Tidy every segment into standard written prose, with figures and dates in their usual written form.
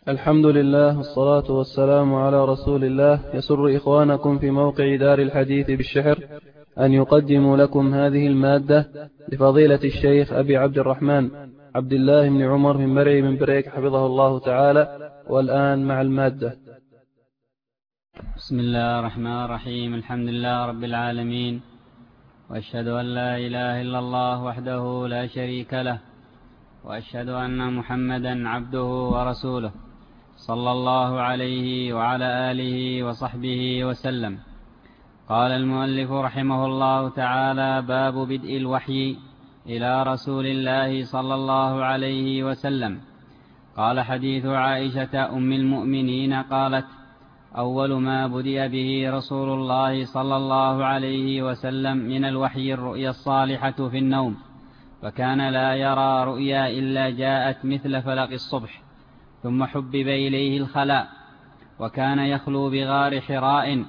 الحمد لله والصلاة والسلام على رسول الله. يسر إخوانكم في موقع دار الحديث بالشحر أن يقدموا لكم هذه المادة لفضيلة الشيخ أبي عبد الرحمن عبد الله بن عمر من مرعي من بريك حفظه الله تعالى. والآن مع المادة. بسم الله الرحمن الرحيم. الحمد لله رب العالمين، وأشهد أن لا إله إلا الله وحده لا شريك له، وأشهد أن محمدا عبده ورسوله صلى الله عليه وعلى آله وصحبه وسلم. قال المؤلف رحمه الله تعالى: باب بدء الوحي إلى رسول الله صلى الله عليه وسلم. قال: حديث عائشة أم المؤمنين قالت: أول ما بدأ به رسول الله صلى الله عليه وسلم من الوحي الرؤيا الصالحة في النوم، فكان لا يرى رؤيا إلا جاءت مثل فلق الصبح، ثم حبب إليه الخلاء، وكان يخلو بغار حراء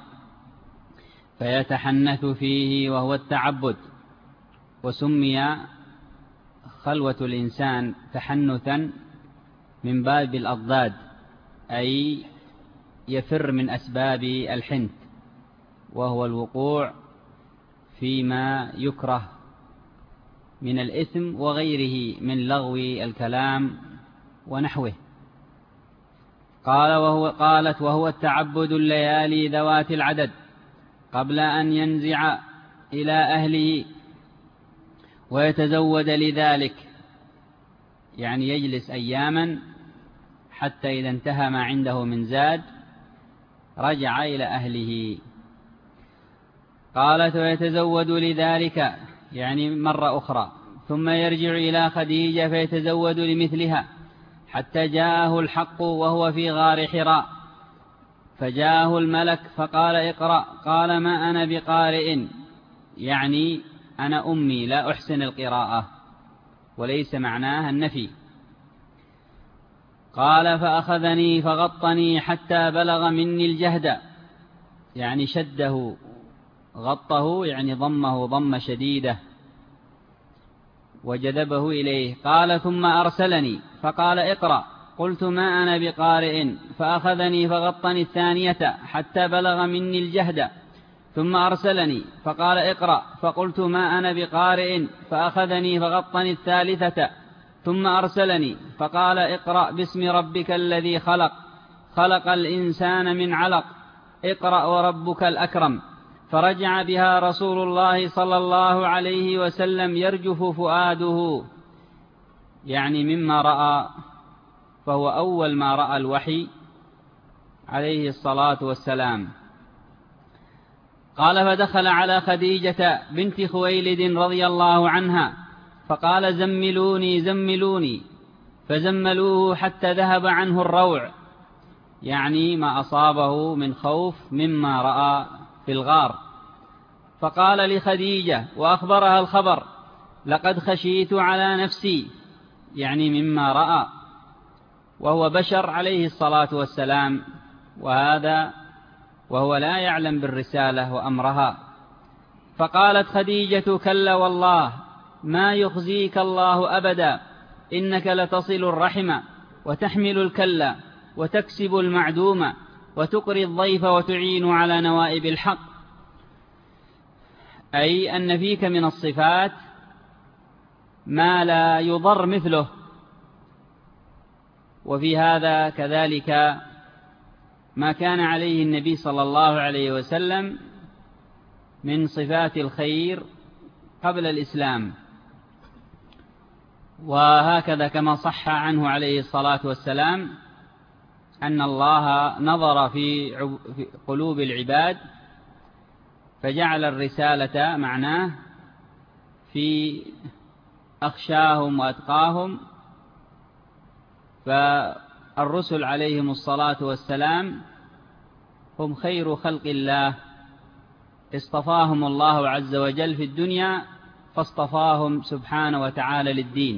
فيتحنث فيه وهو التعبد. وسمي خلوة الإنسان تحنثا من باب الأضداد، أي يفر من أسباب الحنث، وهو الوقوع فيما يكره من الإثم وغيره من لغو الكلام ونحوه. قالت: وهو التعبد الليالي ذوات العدد قبل أن ينزع إلى أهله ويتزود لذلك، يعني يجلس أياما حتى إذا انتهى ما عنده من زاد رجع إلى أهله. قالت: ويتزود لذلك يعني مرة أخرى، ثم يرجع إلى خديجة فيتزود لمثلها، حتى جاءه الحق وهو في غار حراء، فجاءه الملك فقال: اقرأ. قال: ما أنا بقارئ، يعني أنا أمي لا أحسن القراءة، وليس معناها النفي. قال: فأخذني فغطني حتى بلغ مني الجهد، يعني شده، غطه يعني ضمه ضم شديدة وجذبه إليه. قال: ثم أرسلني فقال: اقرأ. قلت: ما أنا بقارئ. فأخذني فغطني الثانية حتى بلغ مني الجهد، ثم أرسلني فقال: اقرأ. فقلت: ما أنا بقارئ. فأخذني فغطني الثالثة، ثم أرسلني فقال: اقرأ باسم ربك الذي خلق، خلق الإنسان من علق، اقرأ وربك الأكرم. فرجع بها رسول الله صلى الله عليه وسلم يرجف فؤاده، يعني مما رأى، فهو أول ما رأى الوحي عليه الصلاة والسلام. قال: فدخل على خديجة بنت خويلد رضي الله عنها فقال: زملوني زملوني، فزملوه حتى ذهب عنه الروع، يعني ما أصابه من خوف مما رأى في الغار. فقال لخديجة وأخبرها الخبر: لقد خشيت على نفسي، يعني مما رأى، وهو بشر عليه الصلاة والسلام، وهو لا يعلم بالرسالة وأمرها. فقالت خديجة: كلا والله ما يخزيك الله أبدا، إنك لتصل الرحم وتحمل الكلا وتكسب المعدوم وتقري الضيف وتعين على نوائب الحق، أي أن فيك من الصفات ما لا يضر مثله. وفي هذا كذلك ما كان عليه النبي صلى الله عليه وسلم من صفات الخير قبل الإسلام. وهكذا كما صح عنه عليه الصلاة والسلام أن الله نظر في قلوب العباد فجعل الرسالة معناه في أخشاهم وأتقاهم. فالرسل عليهم الصلاة والسلام هم خير خلق الله، اصطفاهم الله عز وجل في الدنيا فاصطفاهم سبحانه وتعالى للدين،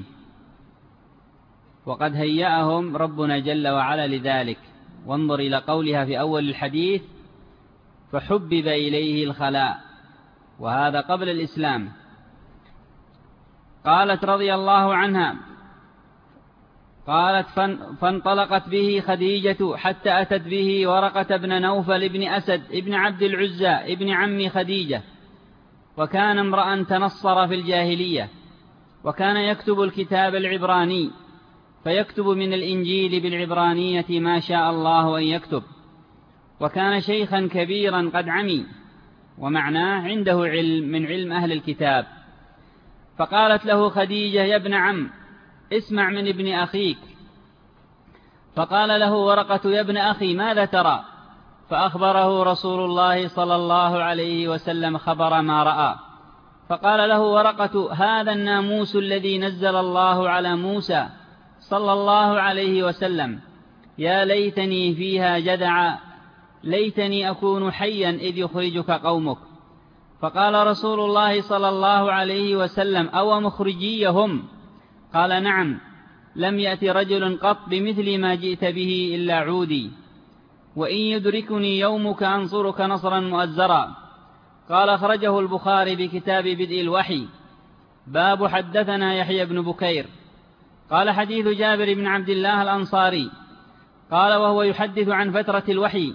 وقد هيأهم ربنا جل وعلا لذلك. وانظر إلى قولها في أول الحديث: فحبب إليه الخلاء، وهذا قبل الإسلام. قالت رضي الله عنها: قالت فانطلقت به خديجة حتى أتت به ورقة بن نوفل بن أسد ابن عبد العزى ابن عم خديجة، وكان امرأ تنصر في الجاهلية، وكان يكتب الكتاب العبراني، فيكتب من الإنجيل بالعبرانية ما شاء الله أن يكتب، وكان شيخا كبيرا قد عمي، ومعناه عنده علم من علم أهل الكتاب. فقالت له خديجة: يا ابن عم، اسمع من ابن أخيك. فقال له ورقة: يا ابن أخي، ماذا ترى؟ فأخبره رسول الله صلى الله عليه وسلم خبر ما رأى. فقال له ورقة: هذا الناموس الذي نزل الله على موسى صلى الله عليه وسلم، يا ليتني فيها جدعا، ليتني أكون حيا إذ يخرجك قومك. فقال رسول الله صلى الله عليه وسلم: أو مخرجيهم؟ قال: نعم، لم يأت رجل قط بمثل ما جئت به إلا عودي، وإن يدركني يومك أنصرك نصرا مؤزرا. قال: أخرجه البخاري بكتاب بدء الوحي، باب حدثنا يحيى بن بكير. قال: حديث جابر بن عبد الله الأنصاري. قال: وهو يحدث عن فترة الوحي.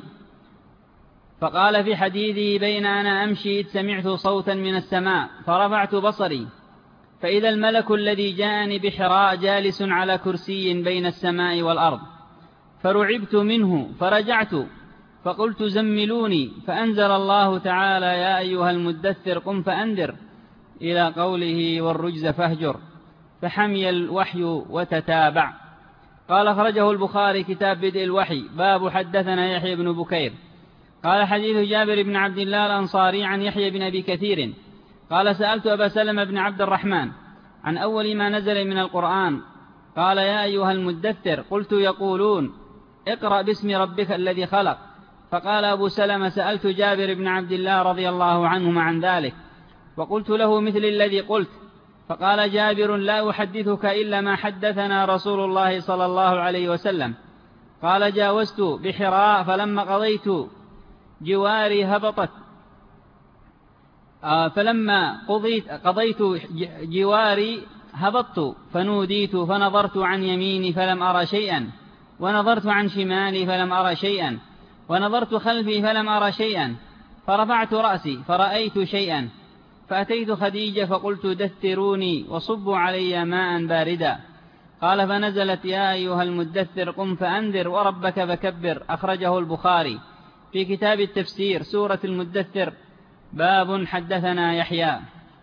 فقال في حديثه: بين أنا أمشي إذ سمعت صوتا من السماء، فرفعت بصري فإذا الملك الذي جاءني بحراء جالس على كرسي بين السماء والأرض، فرعبت منه فرجعت فقلت: زملوني، فأنزل الله تعالى: يا أيها المدثر قم فأنذر، إلى قوله: والرجز فاهجر، فحمي الوحي وتتابع. قال: أخرجه البخاري كتاب بدء الوحي، باب حدثنا يحيى بن بكير. قال: حديث جابر بن عبد الله الأنصاري عن يحيى بن أبي كثير قال: سألت أبا سلمة بن عبد الرحمن عن أول ما نزل من القرآن، قال: يا أيها المدثر. قلت: يقولون اقرأ باسم ربك الذي خلق. فقال أبو سلمة: سألت جابر بن عبد الله رضي الله عنهما عن ذلك، وقلت له مثل الذي قلت. فقال جابر: لا أحدثك إلا ما حدثنا رسول الله صلى الله عليه وسلم. قال: جاوزت بحراء فلما قضيت جواري هبطت، فنوديت، فنظرت عن يميني فلم أرى شيئا، ونظرت عن شمالي فلم أرى شيئا، ونظرت خلفي فلم أرى شيئا، فرفعت رأسي فرأيت شيئا، فأتيت خديجة فقلت: دثروني وصبوا علي ماء باردا. قال: فنزلت: يا أيها المدثر قم فأنذر وربك فكبر. أخرجه البخاري في كتاب التفسير، سورة المدثر، باب حدثنا يحيى.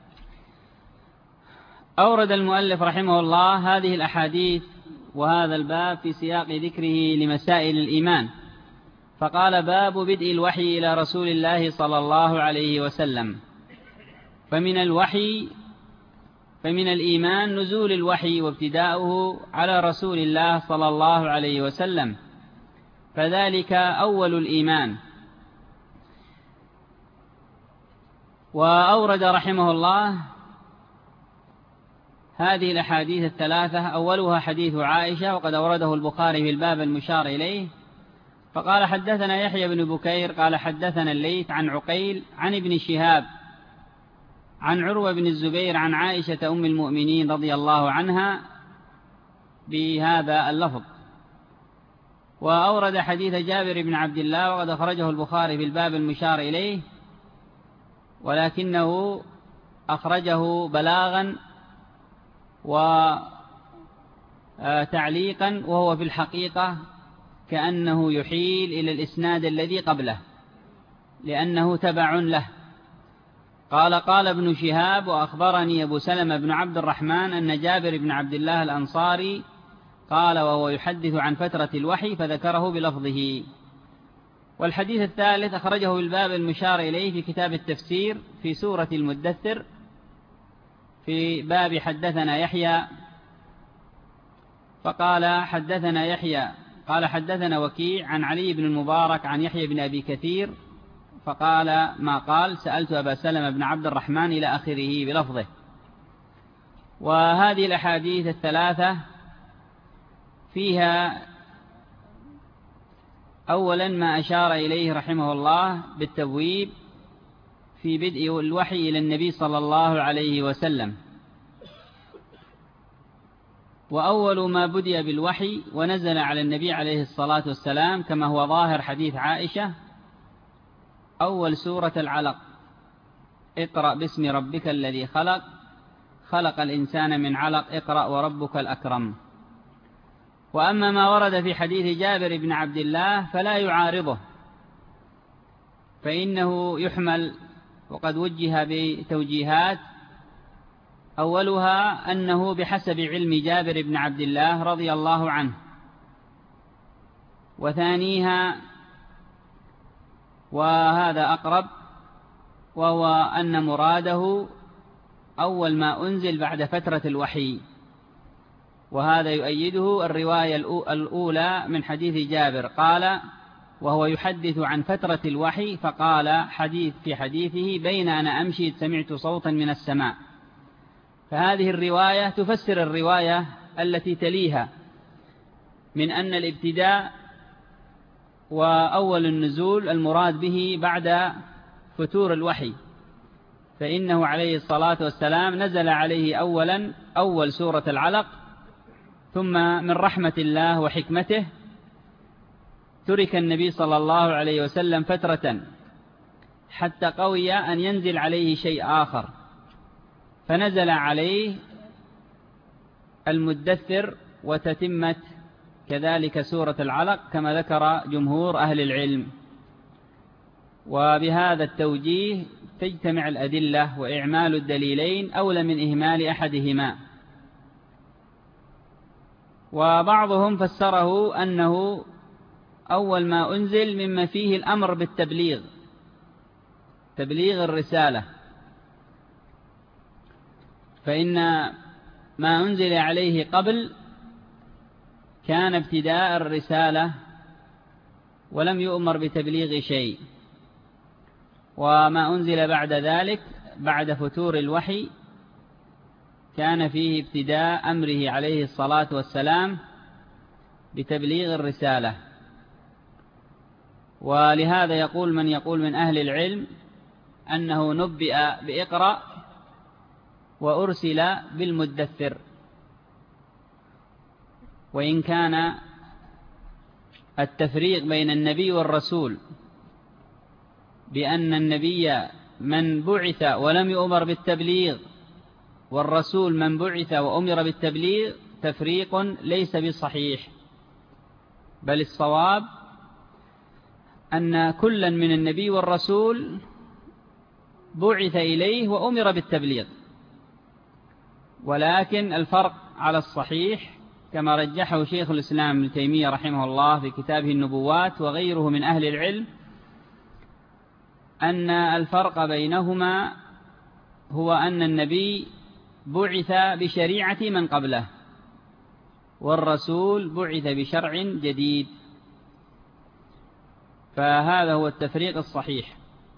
أورد المؤلف رحمه الله هذه الأحاديث وهذا الباب في سياق ذكره لمسائل الإيمان، فقال: باب بدء الوحي إلى رسول الله صلى الله عليه وسلم. فمن الإيمان نزول الوحي وابتداؤه على رسول الله صلى الله عليه وسلم، فذلك أول الإيمان. وأورد رحمه الله هذه الأحاديث الثلاثة، أولها حديث عائشة، وقد أورده البخاري في الباب المشار إليه. فقال: حدثنا يحيى بن بكير قال: حدثنا الليث عن عقيل عن ابن شهاب عن عروة بن الزبير عن عائشة أم المؤمنين رضي الله عنها بهذا اللفظ. وأورد حديث جابر بن عبد الله، وقد أخرجه البخاري في الباب المشار إليه، ولكنه أخرجه بلاغا وتعليقا، وهو في الحقيقة كأنه يحيل إلى الإسناد الذي قبله، لأنه تبع له. قال ابن شهاب: وأخبرني أبو سلمة بن عبد الرحمن أن جابر بن عبد الله الأنصاري قال وهو يحدث عن فترة الوحي، فذكره بلفظه. والحديث الثالث أخرجه بالباب المشار إليه في كتاب التفسير في سورة المدثر، في باب حدثنا يحيى. فقال: حدثنا يحيى قال: حدثنا وكيع عن علي بن المبارك عن يحيى بن أبي كثير، فقال ما قال: سألت أبا سلمة بن عبد الرحمن إلى آخره بلفظه. وهذه الأحاديث الثلاثة فيها أولا ما أشار إليه رحمه الله بالتبويب في بدء الوحي إلى النبي صلى الله عليه وسلم، وأول ما بدأ بالوحي ونزل على النبي عليه الصلاة والسلام كما هو ظاهر حديث عائشة أول سورة العلق، اقرأ باسم ربك الذي خلق، خلق الإنسان من علق، اقرأ وربك الأكرم. وأما ما ورد في حديث جابر بن عبد الله فلا يعارضه، فإنه يحمل وقد وجه بتوجيهات، أولها أنه بحسب علم جابر بن عبد الله رضي الله عنه، وثانيها وهذا أقرب وهو أن مراده أول ما أنزل بعد فترة الوحي، وهذا يؤيده الرواية الأولى من حديث جابر، قال وهو يحدث عن فترة الوحي فقال في حديثه بين أنا أمشي سمعت صوتا من السماء. فهذه الرواية تفسر الرواية التي تليها من أن الابتداء وأول النزول المراد به بعد فتور الوحي، فإنه عليه الصلاة والسلام نزل عليه أول سورة العلق، ثم من رحمة الله وحكمته ترك النبي صلى الله عليه وسلم فترة حتى قوي أن ينزل عليه شيء آخر، فنزل عليه المدثر وتتمت كذلك سورة العلق كما ذكر جمهور أهل العلم. وبهذا التوجيه تجتمع الأدلة، وإعمال الدليلين أولى من إهمال أحدهما. وبعضهم فسره أنه أول ما أنزل مما فيه الأمر بالتبليغ، تبليغ الرسالة، فإن ما أنزل عليه قبل كان ابتداء الرسالة ولم يؤمر بتبليغ شيء، وما أنزل بعد ذلك بعد فتور الوحي كان فيه ابتداء أمره عليه الصلاة والسلام بتبليغ الرسالة. ولهذا يقول من أهل العلم أنه نبئ بإقرأ وأرسل بالمدثر، وإن كان التفريق بين النبي والرسول بأن النبي من بعث ولم يؤمر بالتبليغ والرسول من بعث وأمر بالتبليغ تفريق ليس بصحيح، بل الصواب أن كلا من النبي والرسول بعث إليه وأمر بالتبليغ، ولكن الفرق على الصحيح كما رجحه شيخ الإسلام ابن تيمية رحمه الله في كتابه النبوات وغيره من أهل العلم، أن الفرق بينهما هو أن النبي بعث بشريعة من قبله، والرسول بعث بشرع جديد، فهذا هو التفريق الصحيح.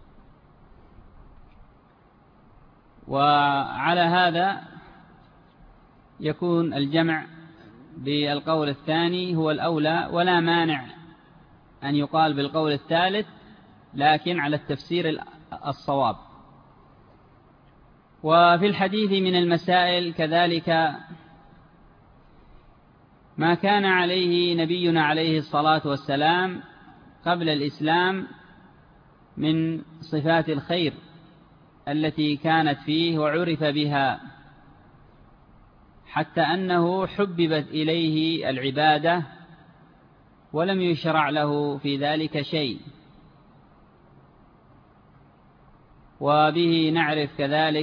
وعلى هذا يكون الجمع بالقول الثاني هو الأولى، ولا مانع أن يقال بالقول الثالث، لكن على التفسير الصواب. وفي الحديث من المسائل كذلك ما كان عليه نبينا عليه الصلاة والسلام قبل الإسلام من صفات الخير التي كانت فيه وعرف بها، حتى أنه حببت إليه العبادة ولم يشرع له في ذلك شيء. وبه نعرف كذلك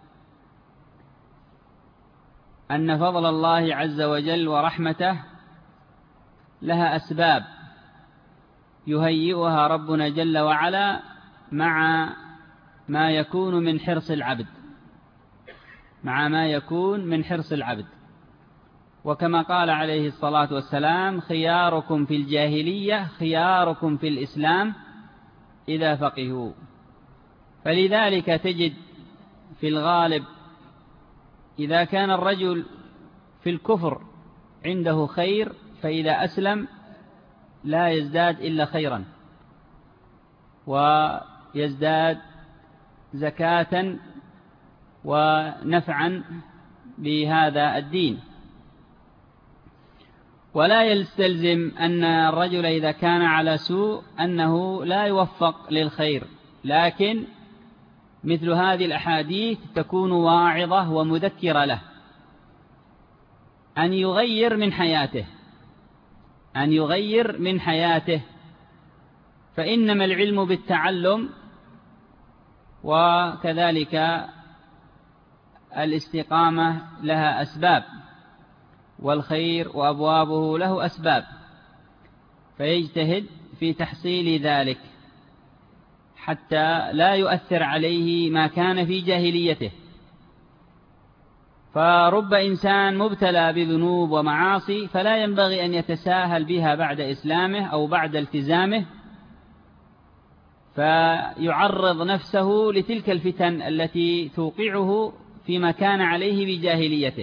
أن فضل الله عز وجل ورحمته لها أسباب يهيئها ربنا جل وعلا مع ما يكون من حرص العبد، وكما قال عليه الصلاة والسلام خياركم في الجاهلية خياركم في الإسلام إذا فقهوا. فلذلك تجد في الغالب إذا كان الرجل في الكفر عنده خير، فإذا أسلم لا يزداد إلا خيرا، ويزداد زكاة ونفعا بهذا الدين. ولا يستلزم أن الرجل إذا كان على سوء أنه لا يوفق للخير، لكن مثل هذه الأحاديث تكون واعظة ومذكرة له أن يغير من حياته، فإنما العلم بالتعلم، وكذلك الاستقامة لها أسباب، والخير وأبوابه له أسباب، فيجتهد في تحصيل ذلك حتى لا يؤثر عليه ما كان في جاهليته. فرب إنسان مبتلى بذنوب ومعاصي فلا ينبغي أن يتساهل بها بعد إسلامه أو بعد التزامه، فيعرض نفسه لتلك الفتن التي توقعه فيما كان عليه بجاهليته.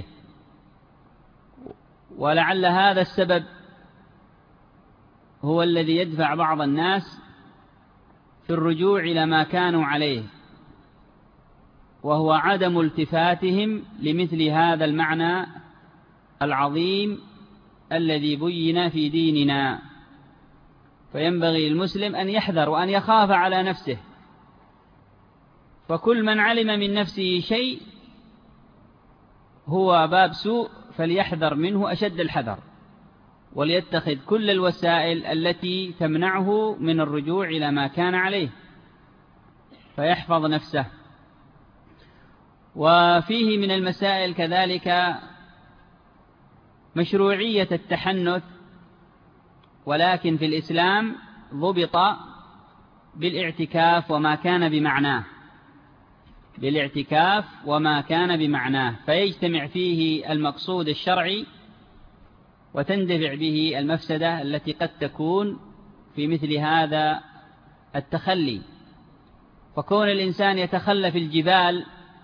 ولعل هذا السبب هو الذي يدفع بعض الناس في الرجوع إلى ما كانوا عليه، وهو عدم التفاتهم لمثل هذا المعنى العظيم الذي بين في ديننا. فينبغي المسلم أن يحذر وأن يخاف على نفسه، فكل من علم من نفسه شيء هو باب سوء فليحذر منه أشد الحذر، وليتخذ كل الوسائل التي تمنعه من الرجوع إلى ما كان عليه فيحفظ نفسه. وفيه من المسائل كذلك مشروعية التحنث، ولكن في الإسلام ضبط بالاعتكاف وما كان بمعناه، فيجتمع فيه المقصود الشرعي وتندفع به المفسدة التي قد تكون في مثل هذا التخلي. فكون الإنسان يتخلى في الجبال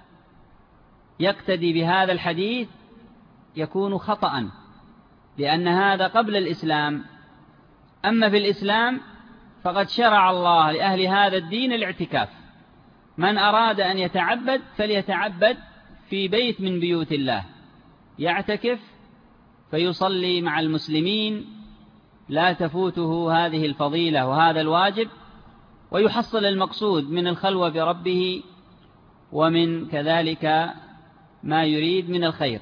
يقتدي بهذا الحديث يكون خطأ، لأن هذا قبل الإسلام. أما في الإسلام فقد شرع الله لأهل هذا الدين الاعتكاف، من أراد أن يتعبد فليتعبد في بيت من بيوت الله، يعتكف فيصلي مع المسلمين، لا تفوته هذه الفضيلة وهذا الواجب، ويحصل المقصود من الخلوة بربه ومن كذلك ما يريد من الخير.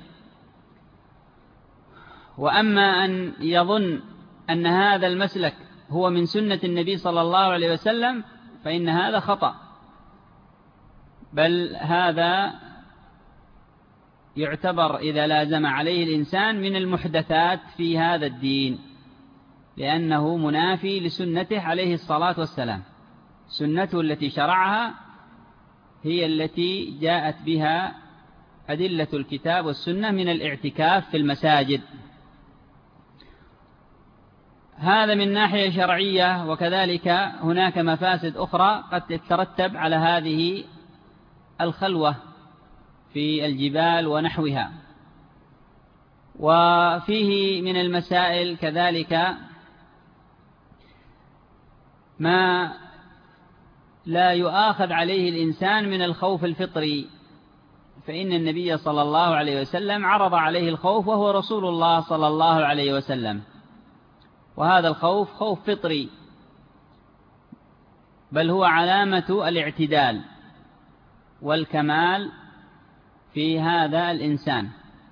وأما أن يظن أن هذا المسلك هو من سنة النبي صلى الله عليه وسلم فإن هذا خطأ، بل هذا يعتبر إذا لازم عليه الإنسان من المحدثات في هذا الدين، لأنه منافي لسنته عليه الصلاة والسلام. سنته التي شرعها هي التي جاءت بها أدلة الكتاب والسنة من الاعتكاف في المساجد. هذا من ناحية شرعية، وكذلك هناك مفاسد أخرى قد تترتب على هذه الخلوة في الجبال ونحوها. وفيه من المسائل كذلك ما لا يؤاخذ عليه الإنسان من الخوف الفطري، فإن النبي صلى الله عليه وسلم عرض عليه الخوف وهو رسول الله صلى الله عليه وسلم، وهذا الخوف خوف فطري، بل هو علامة الاعتدال والكمال في هذا الإنسان،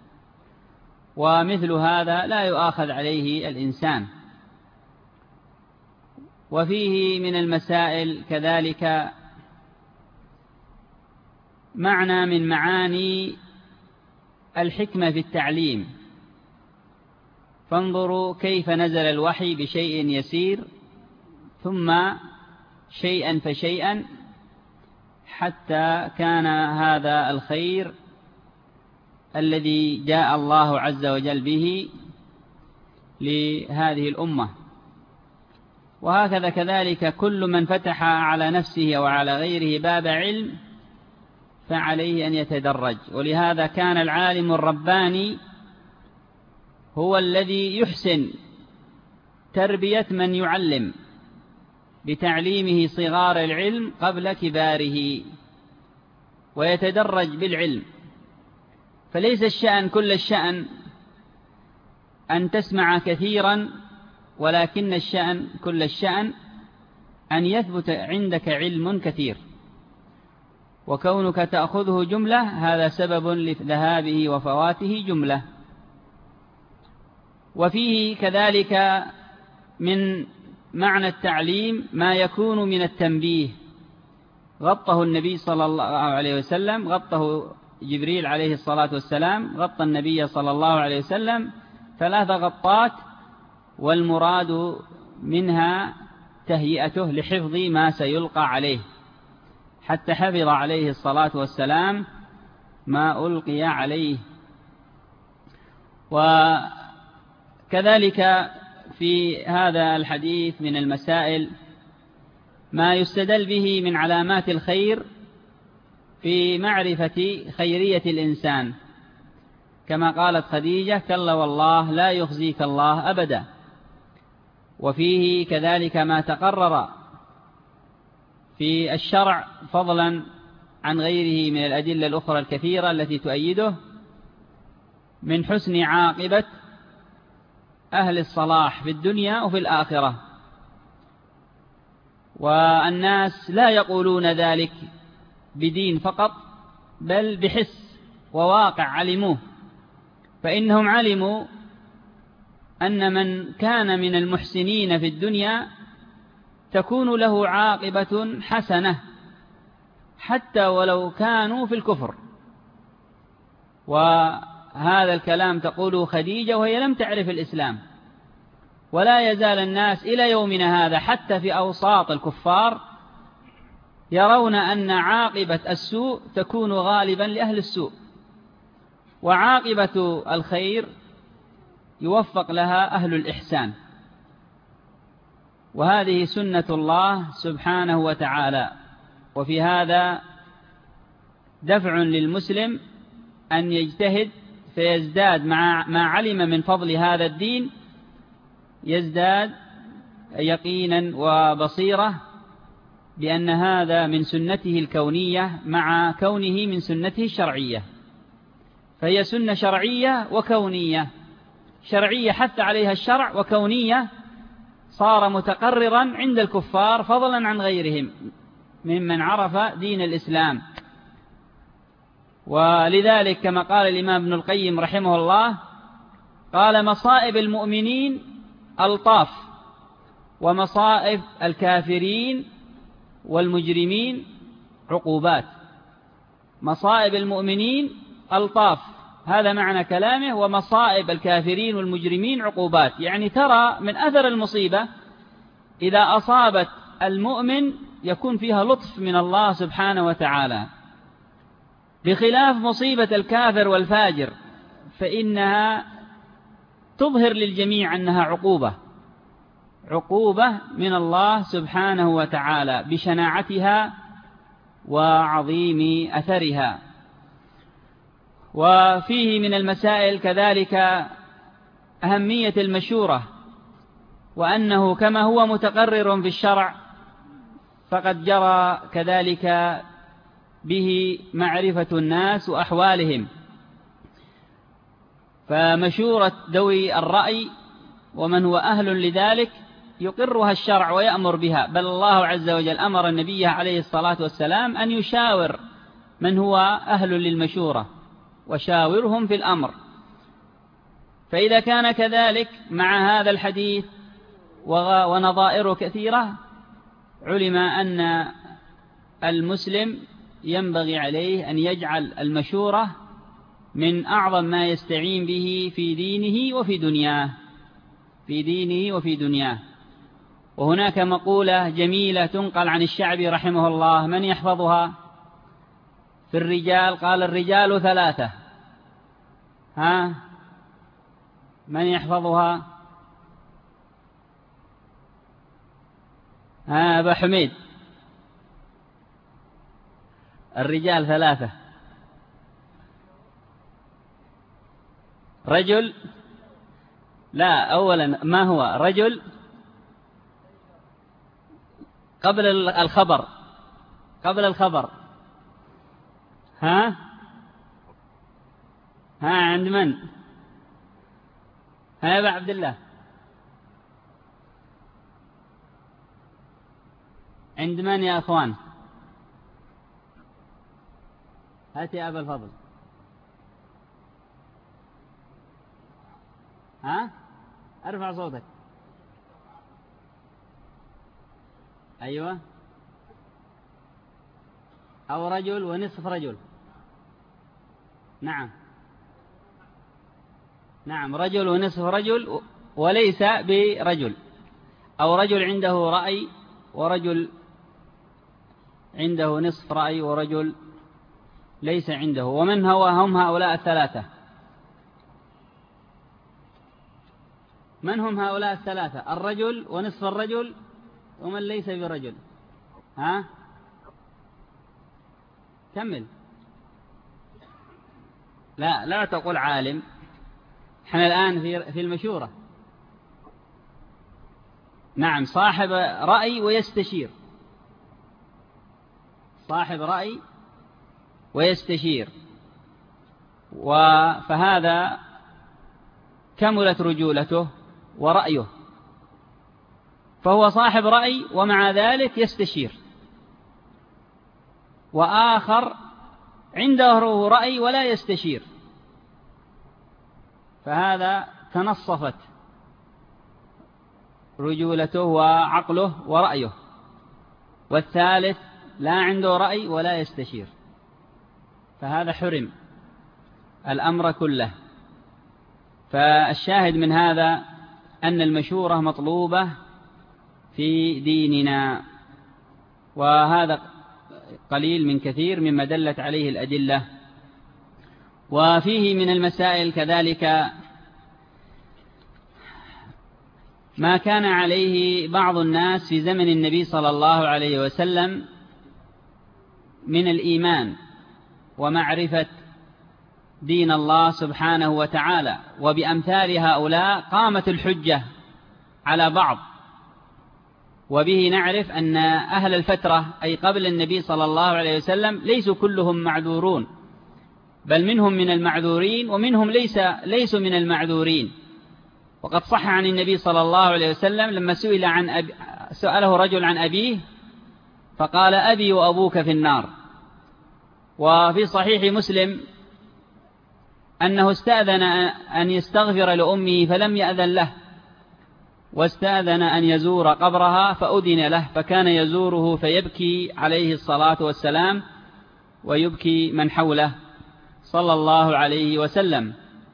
ومثل هذا لا يؤاخذ عليه الإنسان. وفيه من المسائل كذلك معنى من معاني الحكمة في التعليم، فانظروا كيف نزل الوحي بشيء يسير ثم شيئا فشيئا حتى كان هذا الخير الذي جاء الله عز وجل به لهذه الأمة. وهكذا كذلك كل من فتح على نفسه وعلى غيره باب علم فعليه أن يتدرج. ولهذا كان العالم الرباني هو الذي يحسن تربية من يعلم بتعليمه صغار العلم قبل كباره، ويتدرج بالعلم. فليس الشأن كل الشأن أن تسمع كثيرا، ولكن كل الشأن أن يثبت عندك علم كثير، وكونك تأخذه جملة هذا سبب لذهابه وفواته جملة. وفيه كذلك من معنى التعليم ما يكون من التنبيه، غطه النبي صلى الله عليه وسلم، غطه جبريل عليه الصلاة والسلام، غطى النبي صلى الله عليه وسلم 3 غطات، والمراد منها تهيئته لحفظ ما سيلقى عليه، حتى حفظ عليه الصلاة والسلام ما ألقي عليه. وكذلك في هذا الحديث من المسائل ما يستدل به من علامات الخير في معرفة خيرية الإنسان، كما قالت خديجة: كلا والله لا يخزيك الله أبدا. وفيه كذلك ما تقرر في الشرع فضلا عن غيره من الأدلة الأخرى الكثيرة التي تؤيده، من حسن عاقبة أهل الصلاح في الدنيا وفي الآخرة. والناس لا يقولون ذلك بدين فقط، بل بحس وواقع علموه، فإنهم علموا أن من كان من المحسنين في الدنيا تكون له عاقبة حسنة حتى ولو كانوا في الكفر. وهذا الكلام تقوله خديجة وهي لم تعرف الإسلام، ولا يزال الناس إلى يومنا هذا حتى في أوساط الكفار يرون أن عاقبة السوء تكون غالبا لأهل السوء، وعاقبة الخير يوفق لها أهل الإحسان. وهذه سنة الله سبحانه وتعالى. وفي هذا دفع للمسلم أن يجتهد فيزداد مع ما علم من فضل هذا الدين، يزداد يقينا وبصيرة بأن هذا من سنته الكونية مع كونه من سنته الشرعية، فهي سنة شرعية وكونية. شرعية حتى عليها الشرع، وكونية صار متقررا عند الكفار فضلا عن غيرهم ممن عرف دين الإسلام. ولذلك كما قال الإمام ابن القيم رحمه الله، قال: مصائب المؤمنين ألطاف، ومصائب الكافرين والمجرمين عقوبات. مصائب المؤمنين ألطاف، هذا معنى كلامه، ومصائب الكافرين والمجرمين عقوبات، يعني ترى من أثر المصيبة إذا أصابت المؤمن يكون فيها لطف من الله سبحانه وتعالى، بخلاف مصيبة الكافر والفاجر فإنها تظهر للجميع أنها عقوبة من الله سبحانه وتعالى بشناعتها وعظيم أثرها. وفيه من المسائل كذلك أهمية المشورة، وأنه كما هو متقرر في الشرع فقد جرى كذلك به معرفة الناس وأحوالهم. فمشورة ذوي الرأي ومن هو أهل لذلك يقرها الشرع ويأمر بها، بل الله عز وجل أمر النبي عليه الصلاة والسلام أن يشاور من هو أهل للمشورة، وشاورهم في الأمر. فإذا كان كذلك مع هذا الحديث ونظائره كثيرة، علم أن المسلم ينبغي عليه أن يجعل المشورة من أعظم ما يستعين به في دينه وفي دنياه. وهناك مقولة جميلة تنقل عن الشعبي رحمه الله، من يحفظها في الرجال؟ قال: الرجال 3. من يحفظها؟ أبا حميد. الرجال 3: رجل، لا، أولا ما هو رجل قبل الخبر. عند من؟ ها يا أبا عبد الله، عند من يا أخوان؟ هات يا أبا الفضل. ها؟ ارفع صوتك. أيوة. أو رجل ونصف رجل. نعم نعم، رجل ونصف رجل وليس برجل، أو رجل عنده رأي ورجل عنده نصف رأي ورجل ليس عنده. ومن هم هؤلاء الثلاثة؟ من هم هؤلاء الثلاثة؟ الرجل ونصف الرجل ومن ليس برجل. ها؟ كمل. لا تقول عالم، احنا الآن في المشورة. نعم، صاحب رأي ويستشير، صاحب رأي ويستشير، فهذا كملت رجولته ورأيه، فهو صاحب رأي ومع ذلك يستشير. وآخر عنده رأي ولا يستشير، فهذا تنصفت رجولته وعقله ورأيه. والثالث لا عنده رأي ولا يستشير، فهذا حرم الأمر كله. فالشاهد من هذا أن المشورة مطلوبة في ديننا، وهذا قليل من كثير مما دلت عليه الأدلة. وفيه من المسائل كذلك ما كان عليه بعض الناس في زمن النبي صلى الله عليه وسلم من الإيمان ومعرفة دين الله سبحانه وتعالى، وبأمثال هؤلاء قامت الحجة على بعض. وبه نعرف أن أهل الفترة أي قبل النبي صلى الله عليه وسلم ليسوا كلهم معذورون، بل منهم من المعذورين ومنهم ليسوا من المعذورين. وقد صح عن النبي صلى الله عليه وسلم لما سأله رجل عن أبيه فقال: أبي وأبوك في النار. وفي صحيح مسلم أنه استأذن أن يستغفر لأمه فلم يأذن له، واستأذن أن يزور قبرها فأذن له، فكان يزوره فيبكي عليه الصلاة والسلام ويبكي من حوله صلى الله عليه وسلم.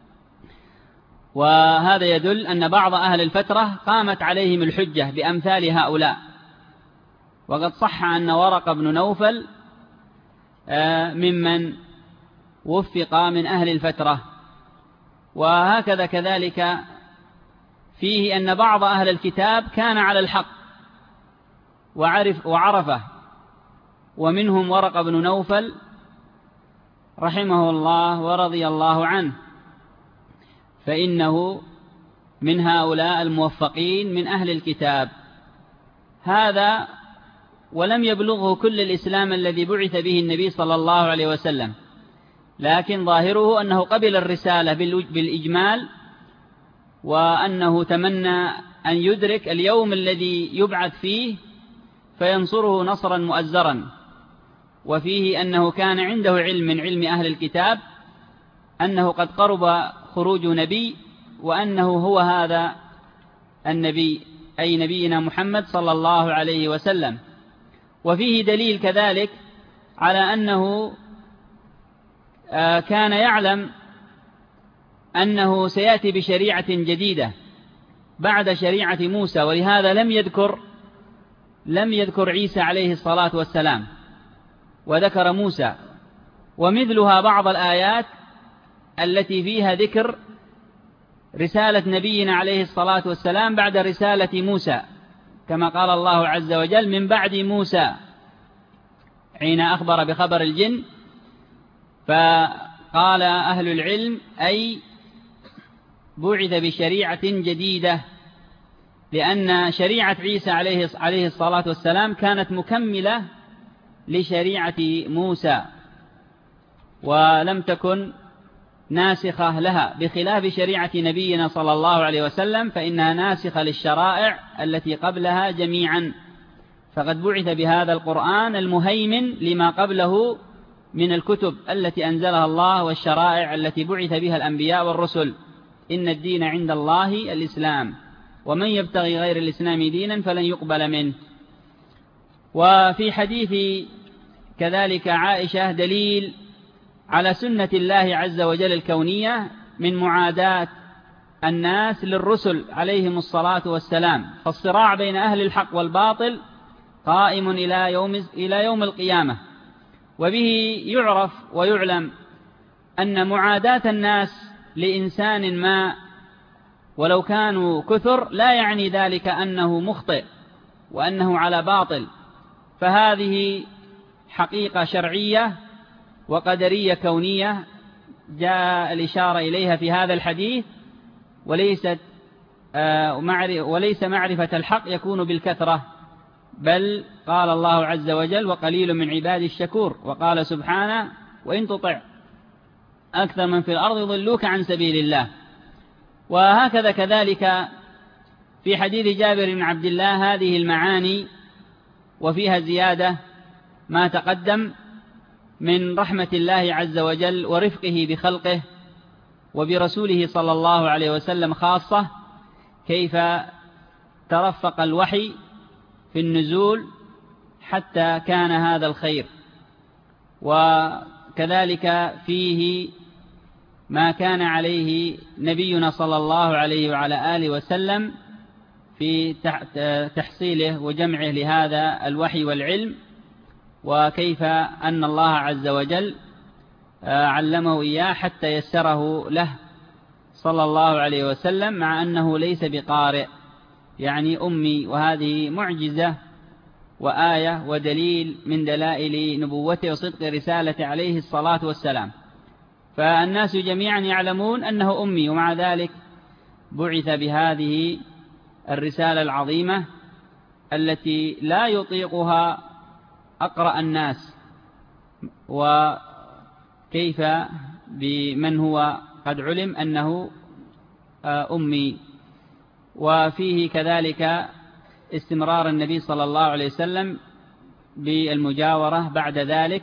وهذا يدل أن بعض أهل الفترة قامت عليهم الحجة بأمثال هؤلاء. وقد صح أن ورق بن نوفل ممن وفق من أهل الفترة. وهكذا كذلك فيه أن بعض أهل الكتاب كان على الحق وعرفه، ومنهم ورق بن نوفل رحمه الله ورضي الله عنه، فإنه من هؤلاء الموفقين من أهل الكتاب. هذا ولم يبلغه كل الإسلام الذي بعث به النبي صلى الله عليه وسلم، لكن ظاهره أنه قبل الرسالة بالإجمال، وأنه تمنى أن يدرك اليوم الذي يبعث فيه فينصره نصرا مؤزرا. وفيه أنه كان عنده علم من علم أهل الكتاب أنه قد قرب خروج نبي، وأنه هو هذا النبي أي نبينا محمد صلى الله عليه وسلم. وفيه دليل كذلك على أنه كان يعلم أنه سيأتي بشريعة جديدة بعد شريعة موسى، ولهذا لم يذكر عيسى عليه الصلاة والسلام وذكر موسى. ومثلها بعض الآيات التي فيها ذكر رسالة نبينا عليه الصلاة والسلام بعد رسالة موسى، كما قال الله عز وجل: من بعد موسى، حين أخبر بخبر الجن. فقال أهل العلم أي بعث بشريعة جديدة، لأن شريعة عيسى عليه الصلاة والسلام كانت مكملة لشريعة موسى، ولم تكن ناسخة لها، بخلاف شريعة نبينا صلى الله عليه وسلم فإنها ناسخة للشرائع التي قبلها جميعا، فقد بعث بهذا القرآن المهيمن لما قبله من الكتب التي أنزلها الله والشرائع التي بعث بها الأنبياء والرسل. إن الدين عند الله الإسلام، ومن يبتغي غير الإسلام دينا فلن يقبل منه. وفي حديث كذلك عائشة دليل على سنة الله عز وجل الكونية من معاداة الناس للرسل عليهم الصلاة والسلام، فالصراع بين أهل الحق والباطل قائم إلى يوم القيامة. وبه يعرف ويعلم أن معاداة الناس لإنسان ما ولو كانوا كثر لا يعني ذلك أنه مخطئ وأنه على باطل، فهذه حقيقة شرعية وقدرية كونية جاء الإشارة إليها في هذا الحديث، وليس معرفة الحق يكون بالكثرة، بل قال الله عز وجل وقليل من عبادي الشكور، وقال سبحانه وإن تطع أكثر من في الأرض يضلوك عن سبيل الله. وهكذا كذلك في حديث جابر بن عبد الله هذه المعاني وفيها زيادة ما تقدم من رحمة الله عز وجل ورفقه بخلقه وبرسوله صلى الله عليه وسلم خاصة، كيف ترفق الوحي في النزول حتى كان هذا الخير. وكذلك فيه ما كان عليه نبينا صلى الله عليه وعلى آله وسلم في تحصيله وجمعه لهذا الوحي والعلم، وكيف أن الله عز وجل علمه إياه حتى يسره له صلى الله عليه وسلم، مع أنه ليس بقارئ يعني أمي، وهذه معجزة وآية ودليل من دلائل نبوته وصدق رسالة عليه الصلاة والسلام. فالناس جميعا يعلمون أنه أمي، ومع ذلك بعث بهذه الرسالة العظيمة التي لا يطيقها أقرأ الناس. وكيف بمن هو قد علم أنه أمي. وفيه كذلك استمرار النبي صلى الله عليه وسلم بالمجاورة بعد ذلك،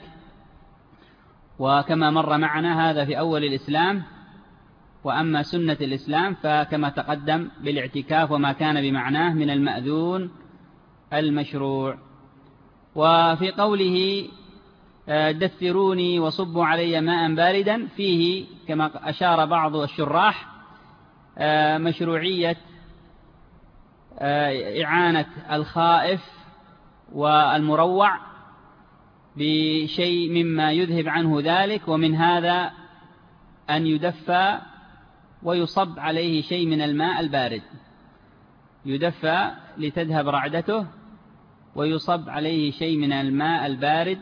وكما مر معنا هذا في أول الإسلام. وأما سنة الإسلام فكما تقدم بالاعتكاف وما كان بمعناه من المأذون المشروع. وفي قوله دثروني وصبوا علي ماء باردا، فيه كما أشار بعض الشراح مشروعية إعانة الخائف والمروع بشيء مما يذهب عنه ذلك، ومن هذا أن يدفى ويصب عليه شيء من الماء البارد، يدفى لتذهب رعدته ويصب عليه شيء من الماء البارد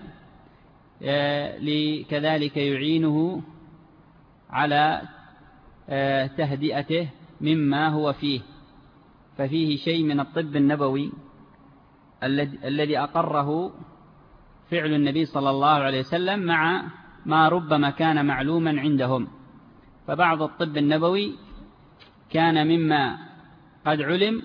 كذلك يعينه على تهدئته مما هو فيه. ففيه شيء من الطب النبوي الذي أقره فعل النبي صلى الله عليه وسلم مع ما ربما كان معلوما عندهم. فبعض الطب النبوي كان مما قد علم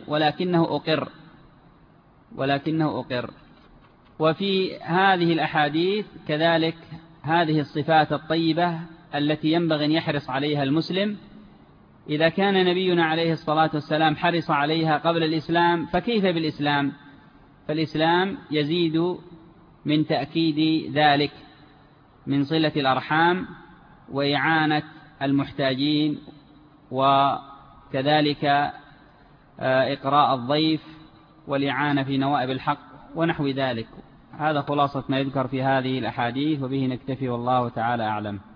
ولكنه أقر. وفي هذه الأحاديث كذلك هذه الصفات الطيبة التي ينبغي أن يحرص عليها المسلم. إذا كان نبينا عليه الصلاة والسلام حرص عليها قبل الإسلام، فكيف بالإسلام؟ فالإسلام يزيد من تأكيد ذلك من صلة الأرحام وإعانة المحتاجين، وكذلك إقراء الضيف والإعانة في نوائب الحق ونحو ذلك. هذا خلاصة ما يذكر في هذه الأحاديث، وبه نكتفي والله تعالى أعلم.